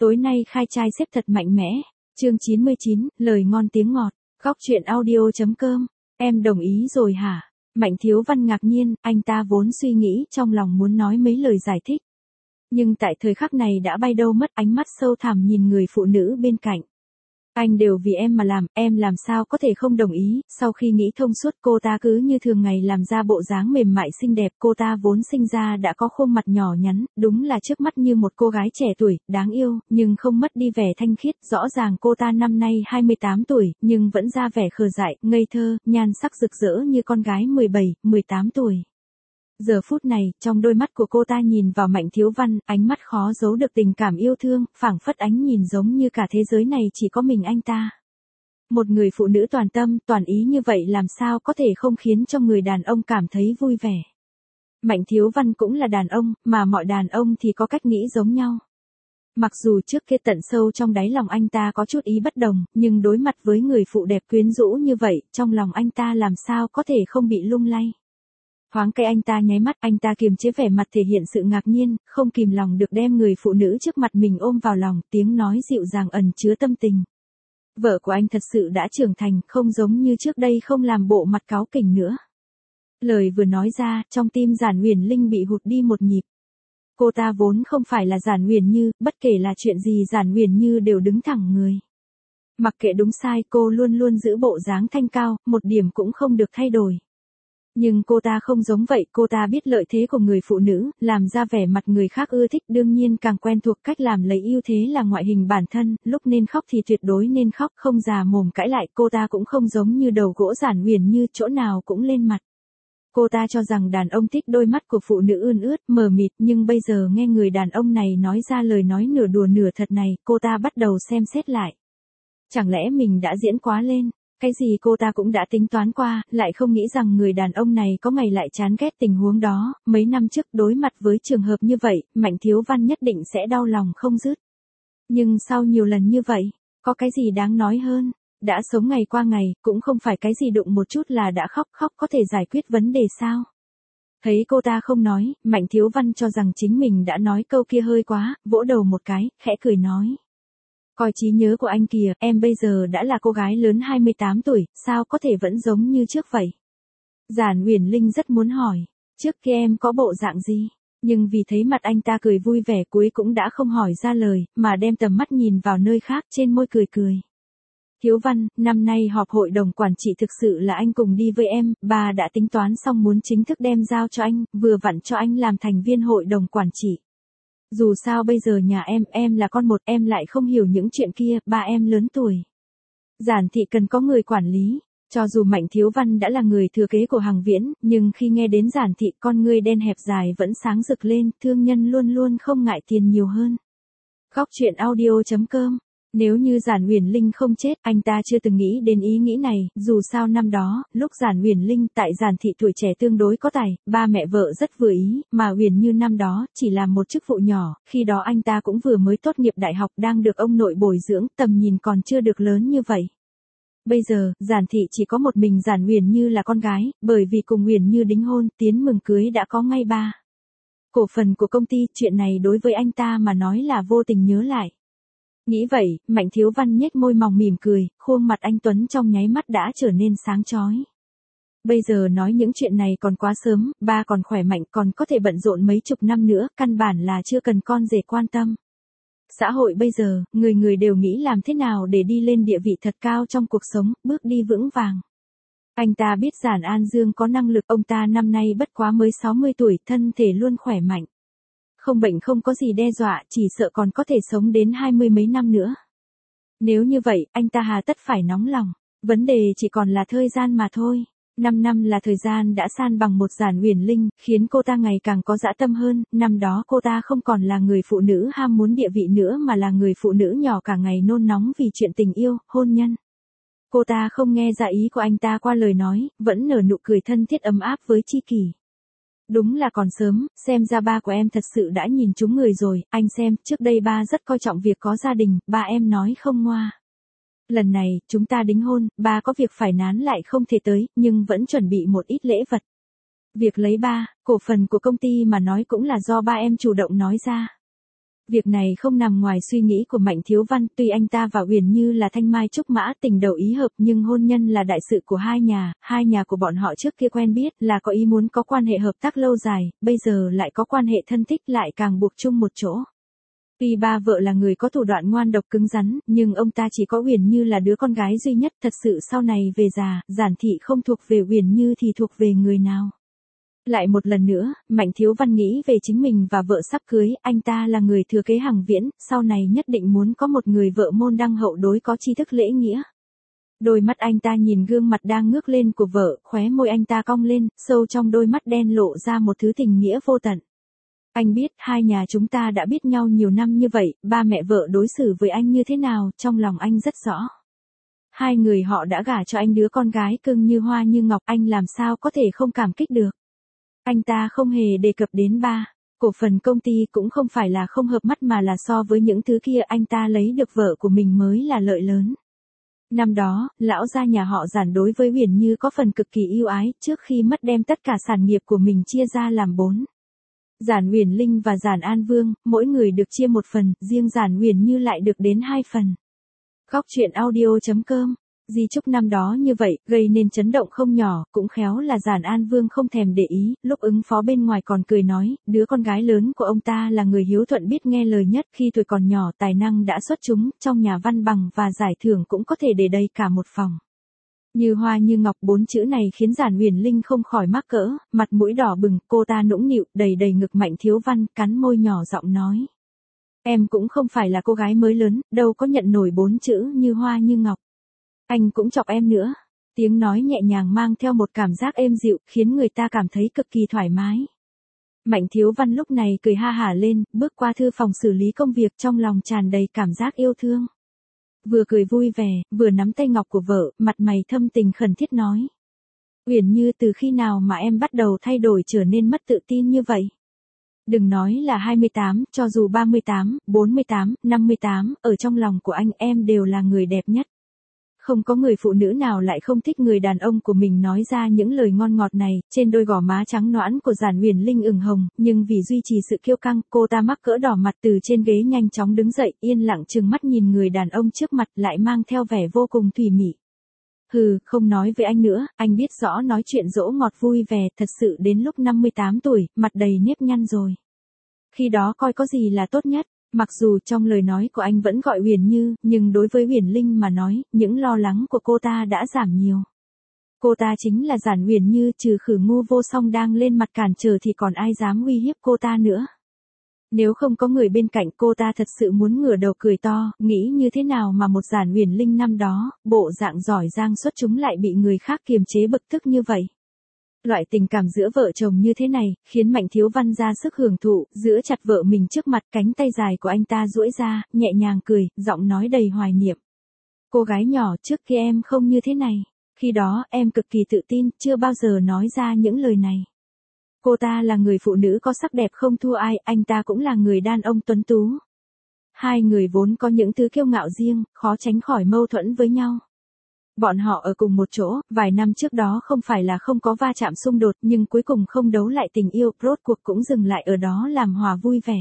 Tối nay khai trai xếp thật mạnh mẽ. Chương 99, lời ngon tiếng ngọt. Góc truyện audio.com. Em đồng ý rồi hả? Mạnh Thiếu Văn ngạc nhiên, anh ta vốn suy nghĩ trong lòng muốn nói mấy lời giải thích. Nhưng tại thời khắc này đã bay đâu mất, ánh mắt sâu thẳm nhìn người phụ nữ bên cạnh. Anh đều vì em mà làm, em làm sao có thể không đồng ý. Sau khi nghĩ thông suốt, cô ta cứ như thường ngày làm ra bộ dáng mềm mại xinh đẹp. Cô ta vốn sinh ra đã có khuôn mặt nhỏ nhắn, đúng là trước mắt như một cô gái trẻ tuổi, đáng yêu, nhưng không mất đi vẻ thanh khiết. Rõ ràng cô ta năm nay 28 tuổi, nhưng vẫn ra vẻ khờ dại, ngây thơ, nhan sắc rực rỡ như con gái 17, 18 tuổi. Giờ phút này, trong đôi mắt của cô ta nhìn vào Mạnh Thiếu Văn, ánh mắt khó giấu được tình cảm yêu thương, phảng phất ánh nhìn giống như cả thế giới này chỉ có mình anh ta. Một người phụ nữ toàn tâm, toàn ý như vậy làm sao có thể không khiến cho người đàn ông cảm thấy vui vẻ. Mạnh Thiếu Văn cũng là đàn ông, mà mọi đàn ông thì có cách nghĩ giống nhau. Mặc dù trước kia tận sâu trong đáy lòng anh ta có chút ý bất đồng, nhưng đối mặt với người phụ đẹp quyến rũ như vậy, trong lòng anh ta làm sao có thể không bị lung lay. Thoáng cái anh ta nháy mắt, anh ta kiềm chế vẻ mặt thể hiện sự ngạc nhiên, không kìm lòng được đem người phụ nữ trước mặt mình ôm vào lòng, tiếng nói dịu dàng ẩn chứa tâm tình. Vợ của anh thật sự đã trưởng thành, không giống như trước đây không làm bộ mặt cáu kỉnh nữa. Lời vừa nói ra, trong tim Giản Huyền Linh bị hụt đi một nhịp. Cô ta vốn không phải là Giản Huyền Như, bất kể là chuyện gì Giản Huyền Như đều đứng thẳng người. Mặc kệ đúng sai, cô luôn luôn giữ bộ dáng thanh cao, một điểm cũng không được thay đổi. Nhưng cô ta không giống vậy, cô ta biết lợi thế của người phụ nữ, làm ra vẻ mặt người khác ưa thích, đương nhiên càng quen thuộc cách làm lấy ưu thế là ngoại hình bản thân, lúc nên khóc thì tuyệt đối nên khóc, không già mồm cãi lại. Cô ta cũng không giống như đầu gỗ Giản Huyền Như, chỗ nào cũng lên mặt. Cô ta cho rằng đàn ông thích đôi mắt của phụ nữ ươn ướt, mờ mịt, nhưng bây giờ nghe người đàn ông này nói ra lời nói nửa đùa nửa thật này, cô ta bắt đầu xem xét lại. Chẳng lẽ mình đã diễn quá lên? Cái gì cô ta cũng đã tính toán qua, lại không nghĩ rằng người đàn ông này có ngày lại chán ghét tình huống đó. Mấy năm trước đối mặt với trường hợp như vậy, Mạnh Thiếu Văn nhất định sẽ đau lòng không dứt. Nhưng sau nhiều lần như vậy, có cái gì đáng nói hơn? Đã sống ngày qua ngày, cũng không phải cái gì đụng một chút là đã khóc, khóc có thể giải quyết vấn đề sao? Thấy cô ta không nói, Mạnh Thiếu Văn cho rằng chính mình đã nói câu kia hơi quá, vỗ đầu một cái, khẽ cười nói. Coi trí nhớ của anh kìa, em bây giờ đã là cô gái lớn 28 tuổi, sao có thể vẫn giống như trước vậy? Giản Huyền Linh rất muốn hỏi, trước kia em có bộ dạng gì? Nhưng vì thấy mặt anh ta cười vui vẻ cuối cũng đã không hỏi ra lời, mà đem tầm mắt nhìn vào nơi khác, trên môi cười cười. Thiếu Văn, năm nay họp hội đồng quản trị thực sự là anh cùng đi với em, bà đã tính toán xong muốn chính thức đem giao cho anh, vừa vặn cho anh làm thành viên hội đồng quản trị. Dù sao bây giờ nhà em là con một, em lại không hiểu những chuyện kia, ba em lớn tuổi. Giản thị cần có người quản lý, cho dù Mạnh Thiếu Văn đã là người thừa kế của Hằng Viễn, nhưng khi nghe đến Giản thị, con ngươi đen hẹp dài vẫn sáng rực lên, thương nhân luôn luôn không ngại tiền nhiều hơn. Góc truyện audio.com. Nếu như Giản Huyền Linh không chết, anh ta chưa từng nghĩ đến ý nghĩ này, dù sao năm đó, lúc Giản Huyền Linh tại Giản thị tuổi trẻ tương đối có tài, ba mẹ vợ rất vừa ý, mà Huyền Như năm đó, chỉ làm một chức vụ nhỏ, khi đó anh ta cũng vừa mới tốt nghiệp đại học đang được ông nội bồi dưỡng, tầm nhìn còn chưa được lớn như vậy. Bây giờ, Giản thị chỉ có một mình Giản Huyền Như là con gái, bởi vì cùng Huyền Như đính hôn, tiến mừng cưới đã có ngay 3 cổ phần của công ty, chuyện này đối với anh ta mà nói là vô tình nhớ lại. Nghĩ vậy, Mạnh Thiếu Văn nhếch môi mỏng mỉm cười, khuôn mặt anh tuấn trong nháy mắt đã trở nên sáng chói. Bây giờ nói những chuyện này còn quá sớm, ba còn khỏe mạnh, còn có thể bận rộn mấy chục năm nữa, căn bản là chưa cần con rể quan tâm. Xã hội bây giờ, người người đều nghĩ làm thế nào để đi lên địa vị thật cao trong cuộc sống, bước đi vững vàng. Anh ta biết Giản An Dương có năng lực, ông ta năm nay bất quá mới 60 tuổi, thân thể luôn khỏe mạnh. Không bệnh không có gì đe dọa, chỉ sợ còn có thể sống đến 20 mấy năm nữa. Nếu như vậy, anh ta hà tất phải nóng lòng. Vấn đề chỉ còn là thời gian mà thôi. 5 năm là thời gian đã san bằng một Giản Huyền Linh, khiến cô ta ngày càng có dã tâm hơn. Năm đó cô ta không còn là người phụ nữ ham muốn địa vị nữa mà là người phụ nữ nhỏ cả ngày nôn nóng vì chuyện tình yêu, hôn nhân. Cô ta không nghe ra ý của anh ta qua lời nói, vẫn nở nụ cười thân thiết ấm áp với tri kỷ. Đúng là còn sớm, xem ra ba của em thật sự đã nhìn trúng người rồi, anh xem, trước đây ba rất coi trọng việc có gia đình, ba em nói không ngoa. Lần này, chúng ta đính hôn, ba có việc phải nán lại không thể tới, nhưng vẫn chuẩn bị một ít lễ vật. Việc lấy 3 cổ phần của công ty mà nói cũng là do ba em chủ động nói ra. Việc này không nằm ngoài suy nghĩ của Mạnh Thiếu Văn, tuy anh ta và Uyển Như là thanh mai trúc mã tình đầu ý hợp nhưng hôn nhân là đại sự của hai nhà của bọn họ trước kia quen biết là có ý muốn có quan hệ hợp tác lâu dài, bây giờ lại có quan hệ thân thích lại càng buộc chung một chỗ. Tuy ba vợ là người có thủ đoạn ngoan độc cứng rắn, nhưng ông ta chỉ có Uyển Như là đứa con gái duy nhất, thật sự sau này về già, Giản thị không thuộc về Uyển Như thì thuộc về người nào. Lại một lần nữa, Mạnh Thiếu Văn nghĩ về chính mình và vợ sắp cưới, anh ta là người thừa kế Hằng Viễn, sau này nhất định muốn có một người vợ môn đăng hậu đối có tri thức lễ nghĩa. Đôi mắt anh ta nhìn gương mặt đang ngước lên của vợ, khóe môi anh ta cong lên, sâu trong đôi mắt đen lộ ra một thứ tình nghĩa vô tận. Anh biết hai nhà chúng ta đã biết nhau nhiều năm như vậy, ba mẹ vợ đối xử với anh như thế nào, trong lòng anh rất rõ. Hai người họ đã gả cho anh đứa con gái cưng như hoa như ngọc, anh làm sao có thể không cảm kích được. Anh ta không hề đề cập đến cổ phần công ty cũng không phải là không hợp mắt mà là so với những thứ kia anh ta lấy được vợ của mình mới là lợi lớn. Năm đó, lão gia nhà họ Giản đối với Uyển Như có phần cực kỳ ưu ái, trước khi mất đem tất cả sản nghiệp của mình chia ra làm 4. Giản Uyển Linh và Giản An Vương, mỗi người được chia một phần, riêng Giản Uyển Như lại được đến 2 phần. Góc truyện audio.com. Di chúc năm đó như vậy, gây nên chấn động không nhỏ, cũng khéo là Giản An Vương không thèm để ý, lúc ứng phó bên ngoài còn cười nói, đứa con gái lớn của ông ta là người hiếu thuận biết nghe lời nhất, khi tuổi còn nhỏ tài năng đã xuất chúng, trong nhà văn bằng và giải thưởng cũng có thể để đầy cả một phòng. Như hoa như ngọc 4 chữ này khiến Giản Uyển Linh không khỏi mắc cỡ, mặt mũi đỏ bừng, cô ta nũng nịu, đầy đầy ngực Mạnh Thiếu Văn, cắn môi nhỏ giọng nói. Em cũng không phải là cô gái mới lớn, đâu có nhận nổi 4 chữ như hoa như ngọc. Anh cũng chọc em nữa. Tiếng nói nhẹ nhàng mang theo một cảm giác êm dịu, khiến người ta cảm thấy cực kỳ thoải mái. Mạnh Thiếu Văn lúc này cười ha hả lên, bước qua thư phòng xử lý công việc trong lòng tràn đầy cảm giác yêu thương. Vừa cười vui vẻ, vừa nắm tay ngọc của vợ, mặt mày thâm tình khẩn thiết nói. Uyển Như, từ khi nào mà em bắt đầu thay đổi trở nên mất tự tin như vậy? Đừng nói là 28, cho dù 38, 48, 58, ở trong lòng của anh em đều là người đẹp nhất. Không có người phụ nữ nào lại không thích người đàn ông của mình nói ra những lời ngon ngọt này, trên đôi gò má trắng nõn của Giản Uyển Linh ửng hồng, nhưng vì duy trì sự kiêu căng, cô ta mắc cỡ đỏ mặt từ trên ghế nhanh chóng đứng dậy, yên lặng trừng mắt nhìn người đàn ông trước mặt lại mang theo vẻ vô cùng thùy mị. Hừ, không nói với anh nữa, anh biết rõ nói chuyện dỗ ngọt vui vẻ, thật sự đến lúc 58 tuổi, mặt đầy nếp nhăn rồi. Khi đó coi có gì là tốt nhất. Mặc dù trong lời nói của anh vẫn gọi Uyển Như, nhưng đối với Uyển Linh mà nói, những lo lắng của cô ta đã giảm nhiều. Cô ta chính là Giản Uyển Như, trừ Khử Ngu Vô Song đang lên mặt cản trở thì còn ai dám uy hiếp cô ta nữa. Nếu không có người bên cạnh, cô ta thật sự muốn ngửa đầu cười to, nghĩ như thế nào mà một Giản Uyển Linh năm đó, bộ dạng giỏi giang xuất chúng lại bị người khác kiềm chế bực tức như vậy. Loại tình cảm giữa vợ chồng như thế này, khiến Mạnh Thiếu Văn ra sức hưởng thụ, giữ chặt vợ mình trước mặt, cánh tay dài của anh ta duỗi ra, nhẹ nhàng cười, giọng nói đầy hoài niệm. Cô gái nhỏ, trước kia em không như thế này. Khi đó, em cực kỳ tự tin, chưa bao giờ nói ra những lời này. Cô ta là người phụ nữ có sắc đẹp không thua ai, anh ta cũng là người đàn ông tuấn tú. Hai người vốn có những thứ kiêu ngạo riêng, khó tránh khỏi mâu thuẫn với nhau. Bọn họ ở cùng một chỗ, vài năm trước đó không phải là không có va chạm xung đột, nhưng cuối cùng không đấu lại tình yêu, rốt cuộc cũng dừng lại ở đó làm hòa vui vẻ.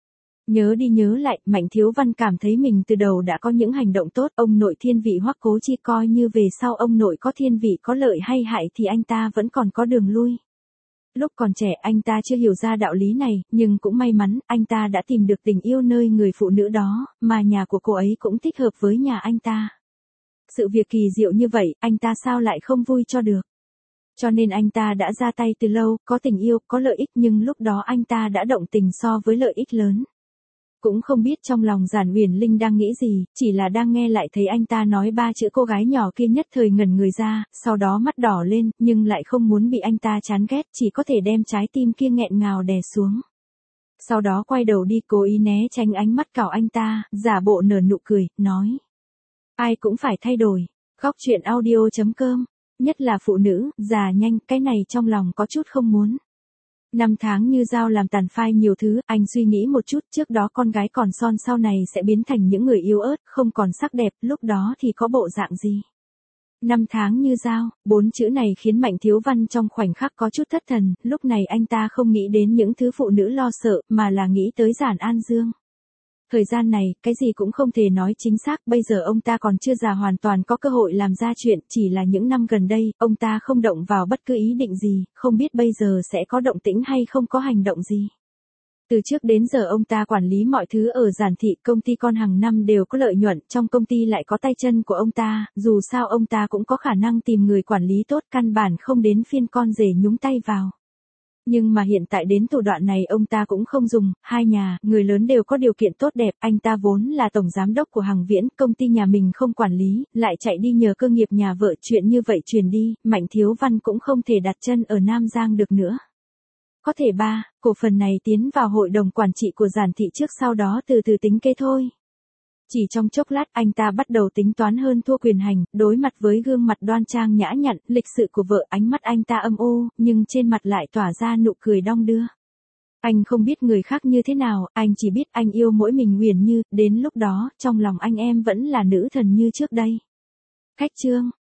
Nhớ đi nhớ lại, Mạnh Thiếu Văn cảm thấy mình từ đầu đã có những hành động tốt, ông nội thiên vị Hoắc Cố Chi coi như về sau ông nội có thiên vị có lợi hay hại thì anh ta vẫn còn có đường lui. Lúc còn trẻ anh ta chưa hiểu ra đạo lý này, nhưng cũng may mắn, anh ta đã tìm được tình yêu nơi người phụ nữ đó, mà nhà của cô ấy cũng thích hợp với nhà anh ta. Sự việc kỳ diệu như vậy, anh ta sao lại không vui cho được. Cho nên anh ta đã ra tay từ lâu, có tình yêu, có lợi ích nhưng lúc đó anh ta đã động tình so với lợi ích lớn. Cũng không biết trong lòng Giản Uyển Linh đang nghĩ gì, chỉ là đang nghe lại thấy anh ta nói 3 chữ cô gái nhỏ kia nhất thời ngẩn người ra, sau đó mắt đỏ lên, nhưng lại không muốn bị anh ta chán ghét, chỉ có thể đem trái tim kia nghẹn ngào đè xuống. Sau đó quay đầu đi cố ý né tránh ánh mắt cào anh ta, giả bộ nở nụ cười, nói. Ai cũng phải thay đổi. Góc truyện audio.com. Nhất là phụ nữ, già nhanh, cái này trong lòng có chút không muốn. 5 tháng như dao làm tàn phai nhiều thứ, anh suy nghĩ một chút, trước đó con gái còn son sau này sẽ biến thành những người yếu ớt, không còn sắc đẹp, lúc đó thì có bộ dạng gì. 5 tháng như dao, 4 chữ này khiến Mạnh Thiếu Văn trong khoảnh khắc có chút thất thần, lúc này anh ta không nghĩ đến những thứ phụ nữ lo sợ, mà là nghĩ tới Giản An Dương. Thời gian này, cái gì cũng không thể nói chính xác, bây giờ ông ta còn chưa già hoàn toàn có cơ hội làm ra chuyện, chỉ là những năm gần đây, ông ta không động vào bất cứ ý định gì, không biết bây giờ sẽ có động tĩnh hay không có hành động gì. Từ trước đến giờ ông ta quản lý mọi thứ ở Giản Thị, công ty con hàng năm đều có lợi nhuận, trong công ty lại có tay chân của ông ta, dù sao ông ta cũng có khả năng tìm người quản lý tốt, căn bản không đến phiên con rể nhúng tay vào. Nhưng mà hiện tại đến thủ đoạn này ông ta cũng không dùng, hai nhà, người lớn đều có điều kiện tốt đẹp, anh ta vốn là tổng giám đốc của Hằng Viễn, công ty nhà mình không quản lý, lại chạy đi nhờ cơ nghiệp nhà vợ, chuyện như vậy truyền đi, Mạnh Thiếu Văn cũng không thể đặt chân ở Nam Giang được nữa. Có thể cổ phần này tiến vào hội đồng quản trị của Giản Thị trước, sau đó từ từ tính kế thôi. Chỉ trong chốc lát anh ta bắt đầu tính toán hơn thua quyền hành, đối mặt với gương mặt đoan trang nhã nhặn, lịch sự của vợ, ánh mắt anh ta âm u, nhưng trên mặt lại tỏa ra nụ cười đong đưa. Anh không biết người khác như thế nào, anh chỉ biết anh yêu mỗi mình Huyền Như, đến lúc đó, trong lòng anh em vẫn là nữ thần như trước đây. Khách trương.